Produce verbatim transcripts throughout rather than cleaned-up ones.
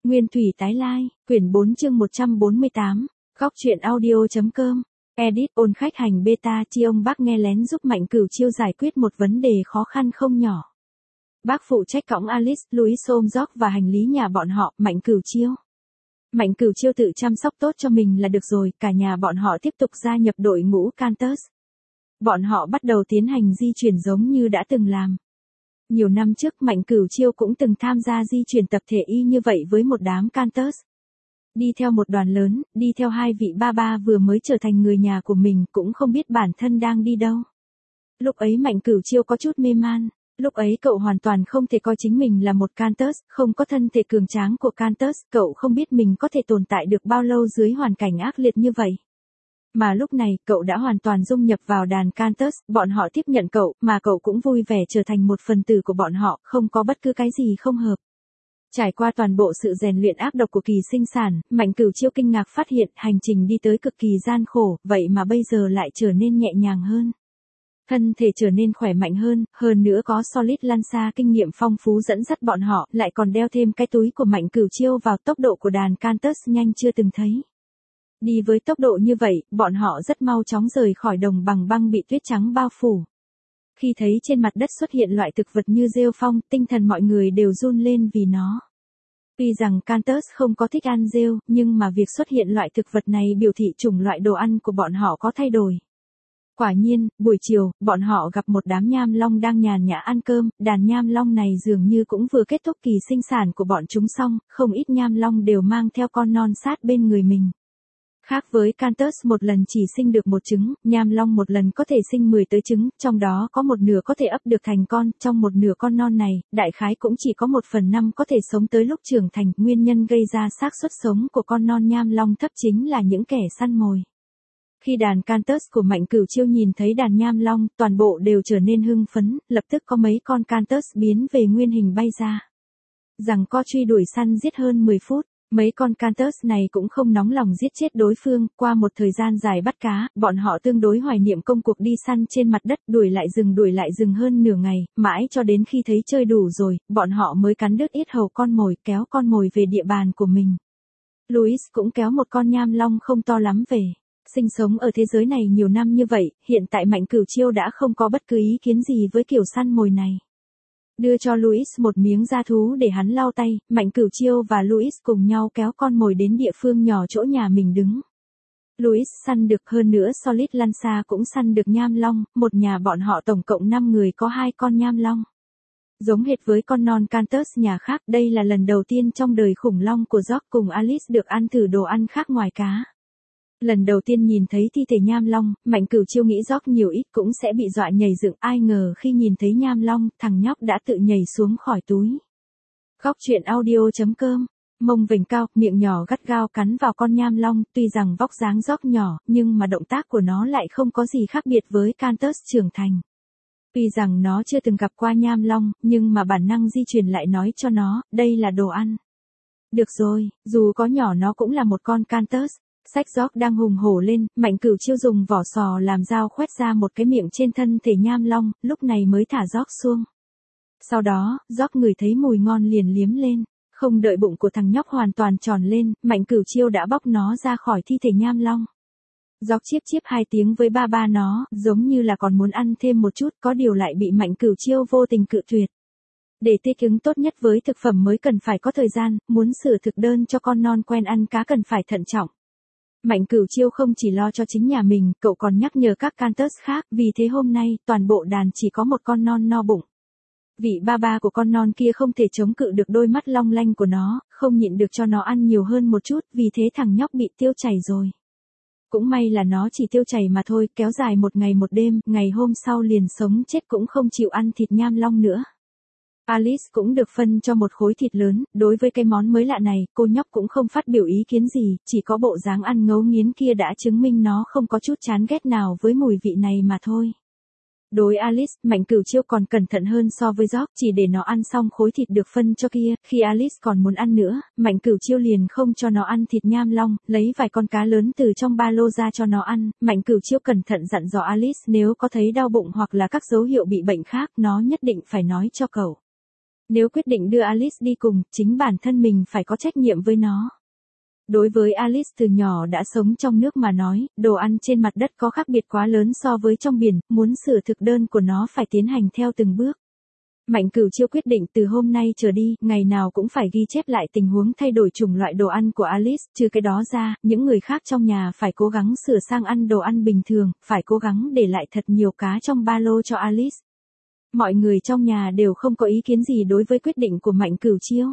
Nguyên thủy tái lai, quyển bốn chương một trăm bốn mươi tám, góc truyện audio.com, edit ôn khách hành beta chi ông bác nghe lén giúp Mạnh Cửu Chiêu giải quyết một vấn đề khó khăn không nhỏ. Bác phụ trách cõng Alice, Louis ôm George và hành lý nhà bọn họ, Mạnh Cửu Chiêu. Mạnh Cửu Chiêu tự chăm sóc tốt cho mình là được rồi, cả nhà bọn họ tiếp tục gia nhập đội ngũ Cantus. Bọn họ bắt đầu tiến hành di chuyển giống như đã từng làm. Nhiều năm trước Mạnh Cửu Chiêu cũng từng tham gia di chuyển tập thể y như vậy với một đám Cantus. Đi theo một đoàn lớn, đi theo hai vị ba ba vừa mới trở thành người nhà của mình cũng không biết bản thân đang đi đâu. Lúc ấy Mạnh Cửu Chiêu có chút mê man, lúc ấy cậu hoàn toàn không thể coi chính mình là một Cantus, không có thân thể cường tráng của Cantus, cậu không biết mình có thể tồn tại được bao lâu dưới hoàn cảnh ác liệt như vậy. Mà lúc này, cậu đã hoàn toàn dung nhập vào đàn Cantus, bọn họ tiếp nhận cậu, mà cậu cũng vui vẻ trở thành một phần tử của bọn họ, không có bất cứ cái gì không hợp. Trải qua toàn bộ sự rèn luyện ác độc của kỳ sinh sản, Mạnh Cửu Chiêu kinh ngạc phát hiện hành trình đi tới cực kỳ gian khổ, vậy mà bây giờ lại trở nên nhẹ nhàng hơn. Thân thể trở nên khỏe mạnh hơn, hơn nữa có Solid Lanza kinh nghiệm phong phú dẫn dắt bọn họ, lại còn đeo thêm cái túi của Mạnh Cửu Chiêu vào, tốc độ của đàn Cantus nhanh chưa từng thấy. Đi với tốc độ như vậy, bọn họ rất mau chóng rời khỏi đồng bằng băng bị tuyết trắng bao phủ. Khi thấy trên mặt đất xuất hiện loại thực vật như rêu phong, tinh thần mọi người đều run lên vì nó. Tuy rằng Cantus không có thích ăn rêu, nhưng mà việc xuất hiện loại thực vật này biểu thị chủng loại đồ ăn của bọn họ có thay đổi. Quả nhiên, buổi chiều, bọn họ gặp một đám nham long đang nhàn nhã ăn cơm, đàn nham long này dường như cũng vừa kết thúc kỳ sinh sản của bọn chúng xong, không ít nham long đều mang theo con non sát bên người mình. Khác với Cantus một lần chỉ sinh được một trứng, nham long một lần có thể sinh mười tới trứng, trong đó có một nửa có thể ấp được thành con, trong một nửa con non này, đại khái cũng chỉ có một phần năm có thể sống tới lúc trưởng thành, nguyên nhân gây ra xác suất sống của con non nham long thấp chính là những kẻ săn mồi. Khi đàn Cantus của Mạnh Cửu Chiêu nhìn thấy đàn nham long, toàn bộ đều trở nên hưng phấn, lập tức có mấy con Cantus biến về nguyên hình bay ra. Rằng co truy đuổi săn giết hơn mười phút. Mấy con Cantus này cũng không nóng lòng giết chết đối phương, qua một thời gian dài bắt cá, bọn họ tương đối hoài niệm công cuộc đi săn trên mặt đất, đuổi lại rừng đuổi lại rừng hơn nửa ngày, mãi cho đến khi thấy chơi đủ rồi, bọn họ mới cắn đứt yết hầu con mồi, kéo con mồi về địa bàn của mình. Louis cũng kéo một con nham long không to lắm về. Sinh sống ở thế giới này nhiều năm như vậy, hiện tại Mạnh Cửu Chiêu đã không có bất cứ ý kiến gì với kiểu săn mồi này. Đưa cho Louis một miếng da thú để hắn lau tay, Mạnh Cửu Chiêu và Louis cùng nhau kéo con mồi đến địa phương nhỏ chỗ nhà mình đứng. Louis săn được, hơn nữa Solid Lanza cũng săn được nham long, một nhà bọn họ tổng cộng năm người có hai con nham long. Giống hệt với con non Cantus nhà khác, đây là lần đầu tiên trong đời khủng long của George cùng Alice được ăn thử đồ ăn khác ngoài cá. Lần đầu tiên nhìn thấy thi thể nham long, Mạnh Cửu Chiêu nghĩ George nhiều ít cũng sẽ bị dọa nhảy dựng, ai ngờ khi nhìn thấy nham long, thằng nhóc đã tự nhảy xuống khỏi túi. Góc truyện audio.com, mông vểnh cao, miệng nhỏ gắt gao cắn vào con nham long, tuy rằng vóc dáng George nhỏ, nhưng mà động tác của nó lại không có gì khác biệt với Cantus trưởng thành. Tuy rằng nó chưa từng gặp qua nham long, nhưng mà bản năng di truyền lại nói cho nó, đây là đồ ăn. Được rồi, dù có nhỏ nó cũng là một con Cantus. Sách George đang hùng hổ lên, Mạnh Cửu Chiêu dùng vỏ sò làm dao khoét ra một cái miệng trên thân thể nham long, lúc này mới thả George xuống. Sau đó, George ngửi thấy mùi ngon liền liếm lên, không đợi bụng của thằng nhóc hoàn toàn tròn lên, Mạnh Cửu Chiêu đã bóc nó ra khỏi thi thể nham long. George chiếp chiếp hai tiếng với ba ba nó, giống như là còn muốn ăn thêm một chút, có điều lại bị Mạnh Cửu Chiêu vô tình cự tuyệt. Để thích ứng tốt nhất với thực phẩm mới cần phải có thời gian, muốn sửa thực đơn cho con non quen ăn cá cần phải thận trọng. Mạnh Cửu Chiêu không chỉ lo cho chính nhà mình, cậu còn nhắc nhở các Cantus khác, vì thế hôm nay, toàn bộ đàn chỉ có một con non no bụng. Vị ba ba của con non kia không thể chống cự được đôi mắt long lanh của nó, không nhịn được cho nó ăn nhiều hơn một chút, vì thế thằng nhóc bị tiêu chảy rồi. Cũng may là nó chỉ tiêu chảy mà thôi, kéo dài một ngày một đêm, ngày hôm sau liền sống chết cũng không chịu ăn thịt nham long nữa. Alice cũng được phân cho một khối thịt lớn, đối với cái món mới lạ này, cô nhóc cũng không phát biểu ý kiến gì, chỉ có bộ dáng ăn ngấu nghiến kia đã chứng minh nó không có chút chán ghét nào với mùi vị này mà thôi. Đối Alice, Mạnh Cửu Chiêu còn cẩn thận hơn so với George, chỉ để nó ăn xong khối thịt được phân cho kia, khi Alice còn muốn ăn nữa, Mạnh Cửu Chiêu liền không cho nó ăn thịt nham long, lấy vài con cá lớn từ trong ba lô ra cho nó ăn, Mạnh Cửu Chiêu cẩn thận dặn dò Alice nếu có thấy đau bụng hoặc là các dấu hiệu bị bệnh khác, nó nhất định phải nói cho cậu. Nếu quyết định đưa Alice đi cùng, chính bản thân mình phải có trách nhiệm với nó. Đối với Alice từ nhỏ đã sống trong nước mà nói, đồ ăn trên mặt đất có khác biệt quá lớn so với trong biển, muốn sửa thực đơn của nó phải tiến hành theo từng bước. Mạnh Cửu Chiêu quyết định từ hôm nay trở đi, ngày nào cũng phải ghi chép lại tình huống thay đổi chủng loại đồ ăn của Alice, trừ cái đó ra, những người khác trong nhà phải cố gắng sửa sang ăn đồ ăn bình thường, phải cố gắng để lại thật nhiều cá trong ba lô cho Alice. Mọi người trong nhà đều không có ý kiến gì đối với quyết định của Mạnh Cửu Chiêu.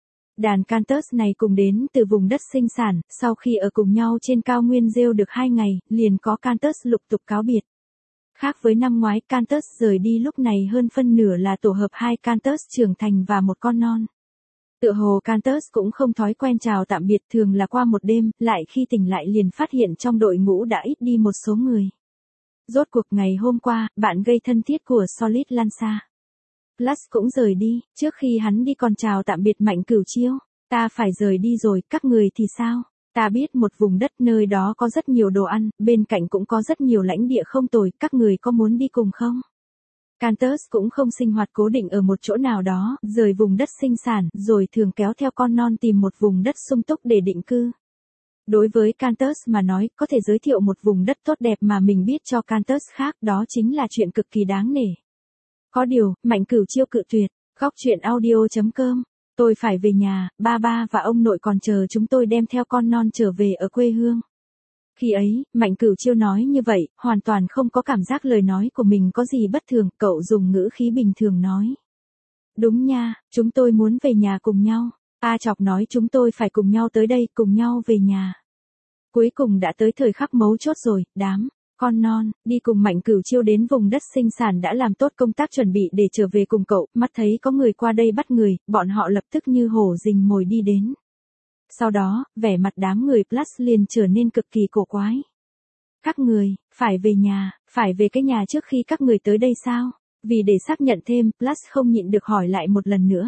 Đàn Cantus này cùng đến từ vùng đất sinh sản, sau khi ở cùng nhau trên cao nguyên rêu được hai ngày, liền có Cantus lục tục cáo biệt. Khác với năm ngoái, Cantus rời đi lúc này hơn phân nửa là tổ hợp hai Cantus trưởng thành và một con non. Tựa hồ Cantus cũng không thói quen chào tạm biệt, thường là qua một đêm, lại khi tỉnh lại liền phát hiện trong đội ngũ đã ít đi một số người. Rốt cuộc ngày hôm qua, bạn gây thân thiết của Solid Lanza Plus cũng rời đi, trước khi hắn đi còn chào tạm biệt Mạnh Cửu Chiêu. Ta phải rời đi rồi, các người thì sao? Ta biết một vùng đất nơi đó có rất nhiều đồ ăn, bên cạnh cũng có rất nhiều lãnh địa không tồi, các người có muốn đi cùng không? Cantus cũng không sinh hoạt cố định ở một chỗ nào đó, rời vùng đất sinh sản, rồi thường kéo theo con non tìm một vùng đất sung túc để định cư. Đối với Cantus mà nói, có thể giới thiệu một vùng đất tốt đẹp mà mình biết cho Cantus khác, đó chính là chuyện cực kỳ đáng nể. Có điều, Mạnh Cửu Chiêu cự tuyệt. Góc truyện audio chấm com. Tôi phải về nhà, ba ba và ông nội còn chờ chúng tôi đem theo con non trở về ở quê hương. Khi ấy, Mạnh Cửu Chiêu nói như vậy, hoàn toàn không có cảm giác lời nói của mình có gì bất thường, cậu dùng ngữ khí bình thường nói. Đúng nha, chúng tôi muốn về nhà cùng nhau. A Chọc nói chúng tôi phải cùng nhau tới đây, cùng nhau về nhà. Cuối cùng đã tới thời khắc mấu chốt rồi, đám con non, đi cùng Mạnh Cửu Chiêu đến vùng đất sinh sản đã làm tốt công tác chuẩn bị để trở về cùng cậu, mắt thấy có người qua đây bắt người, bọn họ lập tức như hổ rình mồi đi đến. Sau đó, vẻ mặt đám người Plus liền trở nên cực kỳ cổ quái. Các người, phải về nhà, phải về cái nhà trước khi các người tới đây sao? Vì để xác nhận thêm, Plus không nhịn được hỏi lại một lần nữa.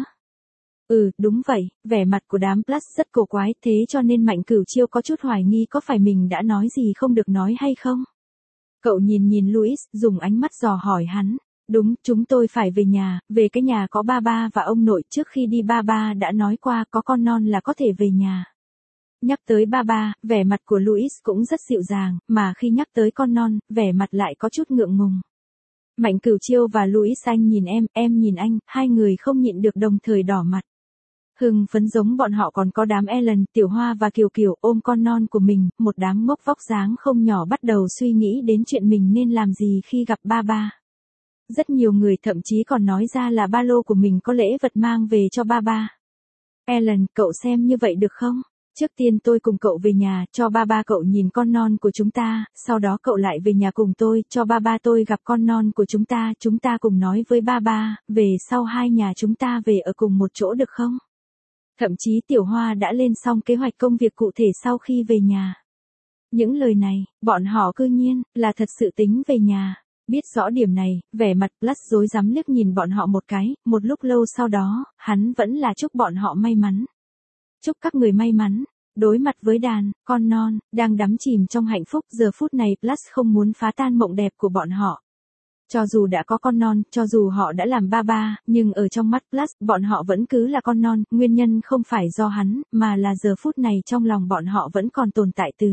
Ừ, đúng vậy, vẻ mặt của đám Plus rất cổ quái, thế cho nên Mạnh Cửu Chiêu có chút hoài nghi có phải mình đã nói gì không được nói hay không? Cậu nhìn nhìn Louis, dùng ánh mắt dò hỏi hắn. Đúng, chúng tôi phải về nhà, về cái nhà có ba ba và ông nội, trước khi đi ba ba đã nói qua có con non là có thể về nhà. Nhắc tới ba ba, vẻ mặt của Louis cũng rất dịu dàng, mà khi nhắc tới con non, vẻ mặt lại có chút ngượng ngùng. Mạnh Cửu Chiêu và Louis, anh nhìn em, em nhìn anh, hai người không nhịn được đồng thời đỏ mặt. Hưng phấn giống bọn họ còn có đám Ellen, Tiểu Hoa và Kiều Kiều ôm con non của mình, một đám ngốc vóc dáng không nhỏ bắt đầu suy nghĩ đến chuyện mình nên làm gì khi gặp ba ba. Rất nhiều người thậm chí còn nói ra là ba lô của mình có lễ vật mang về cho ba ba. Ellen, cậu xem như vậy được không? Trước tiên tôi cùng cậu về nhà, cho ba ba cậu nhìn con non của chúng ta, sau đó cậu lại về nhà cùng tôi, cho ba ba tôi gặp con non của chúng ta, chúng ta cùng nói với ba ba, về sau hai nhà chúng ta về ở cùng một chỗ được không? Thậm chí Tiểu Hoa đã lên xong kế hoạch công việc cụ thể sau khi về nhà. Những lời này, bọn họ cư nhiên, là thật sự tính về nhà. Biết rõ điểm này, vẻ mặt Plus rối rắm liếc nhìn bọn họ một cái, một lúc lâu sau đó, hắn vẫn là chúc bọn họ may mắn. Chúc các người may mắn. Đối mặt với đàn, con non, đang đắm chìm trong hạnh phúc, giờ phút này Plus không muốn phá tan mộng đẹp của bọn họ. Cho dù đã có con non, cho dù họ đã làm ba ba, nhưng ở trong mắt Plus, bọn họ vẫn cứ là con non, nguyên nhân không phải do hắn, mà là giờ phút này trong lòng bọn họ vẫn còn tồn tại từ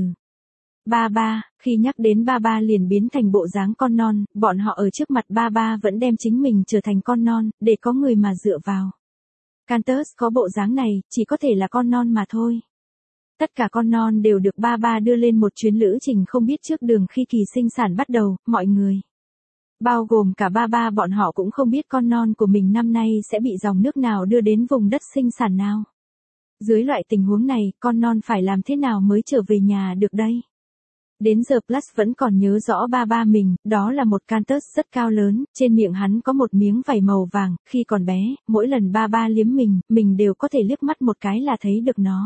ba ba, khi nhắc đến ba ba liền biến thành bộ dáng con non, bọn họ ở trước mặt ba ba vẫn đem chính mình trở thành con non, để có người mà dựa vào. Cantus có bộ dáng này, chỉ có thể là con non mà thôi. Tất cả con non đều được ba ba đưa lên một chuyến lữ trình không biết trước đường khi kỳ sinh sản bắt đầu, mọi người. Bao gồm cả ba ba bọn họ cũng không biết con non của mình năm nay sẽ bị dòng nước nào đưa đến vùng đất sinh sản nào. Dưới loại tình huống này, con non phải làm thế nào mới trở về nhà được đây? Đến giờ Plus vẫn còn nhớ rõ ba ba mình, đó là một Cantus rất cao lớn, trên miệng hắn có một miếng vảy màu vàng, khi còn bé, mỗi lần ba ba liếm mình, mình đều có thể liếc mắt một cái là thấy được nó.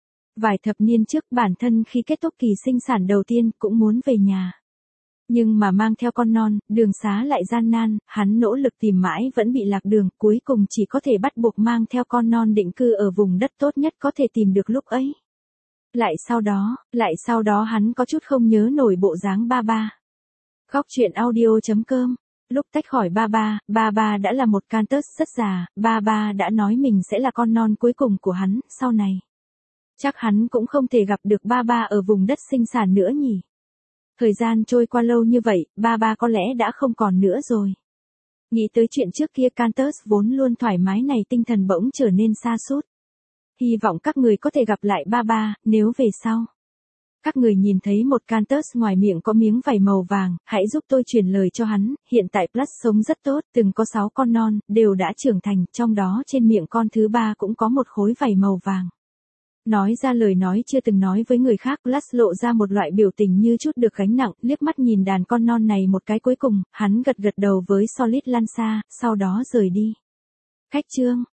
Vài thập niên trước bản thân khi kết thúc kỳ sinh sản đầu tiên cũng muốn về nhà. Nhưng mà mang theo con non, đường xá lại gian nan, hắn nỗ lực tìm mãi vẫn bị lạc đường, cuối cùng chỉ có thể bắt buộc mang theo con non định cư ở vùng đất tốt nhất có thể tìm được lúc ấy. Lại sau đó, lại sau đó hắn có chút không nhớ nổi bộ dáng ba ba. Góc truyện audio chấm com Lúc tách khỏi ba ba, ba ba đã là một Cantus rất già, ba ba đã nói mình sẽ là con non cuối cùng của hắn, sau này. Chắc hắn cũng không thể gặp được ba ba ở vùng đất sinh sản nữa nhỉ. Thời gian trôi qua lâu như vậy, ba ba có lẽ đã không còn nữa rồi. Nghĩ tới chuyện trước kia Cantus vốn luôn thoải mái này tinh thần bỗng trở nên sa sút. Hy vọng các người có thể gặp lại ba ba, nếu về sau. Các người nhìn thấy một Cantus ngoài miệng có miếng vảy màu vàng, hãy giúp tôi truyền lời cho hắn, hiện tại Plus sống rất tốt, từng có sáu con non, đều đã trưởng thành, trong đó trên miệng con thứ ba cũng có một khối vảy màu vàng. Nói ra lời nói chưa từng nói với người khác, Plus lộ ra một loại biểu tình như chút được gánh nặng, liếc mắt nhìn đàn con non này một cái cuối cùng, hắn gật gật đầu với Solid Lanza, sau đó rời đi. Khách trương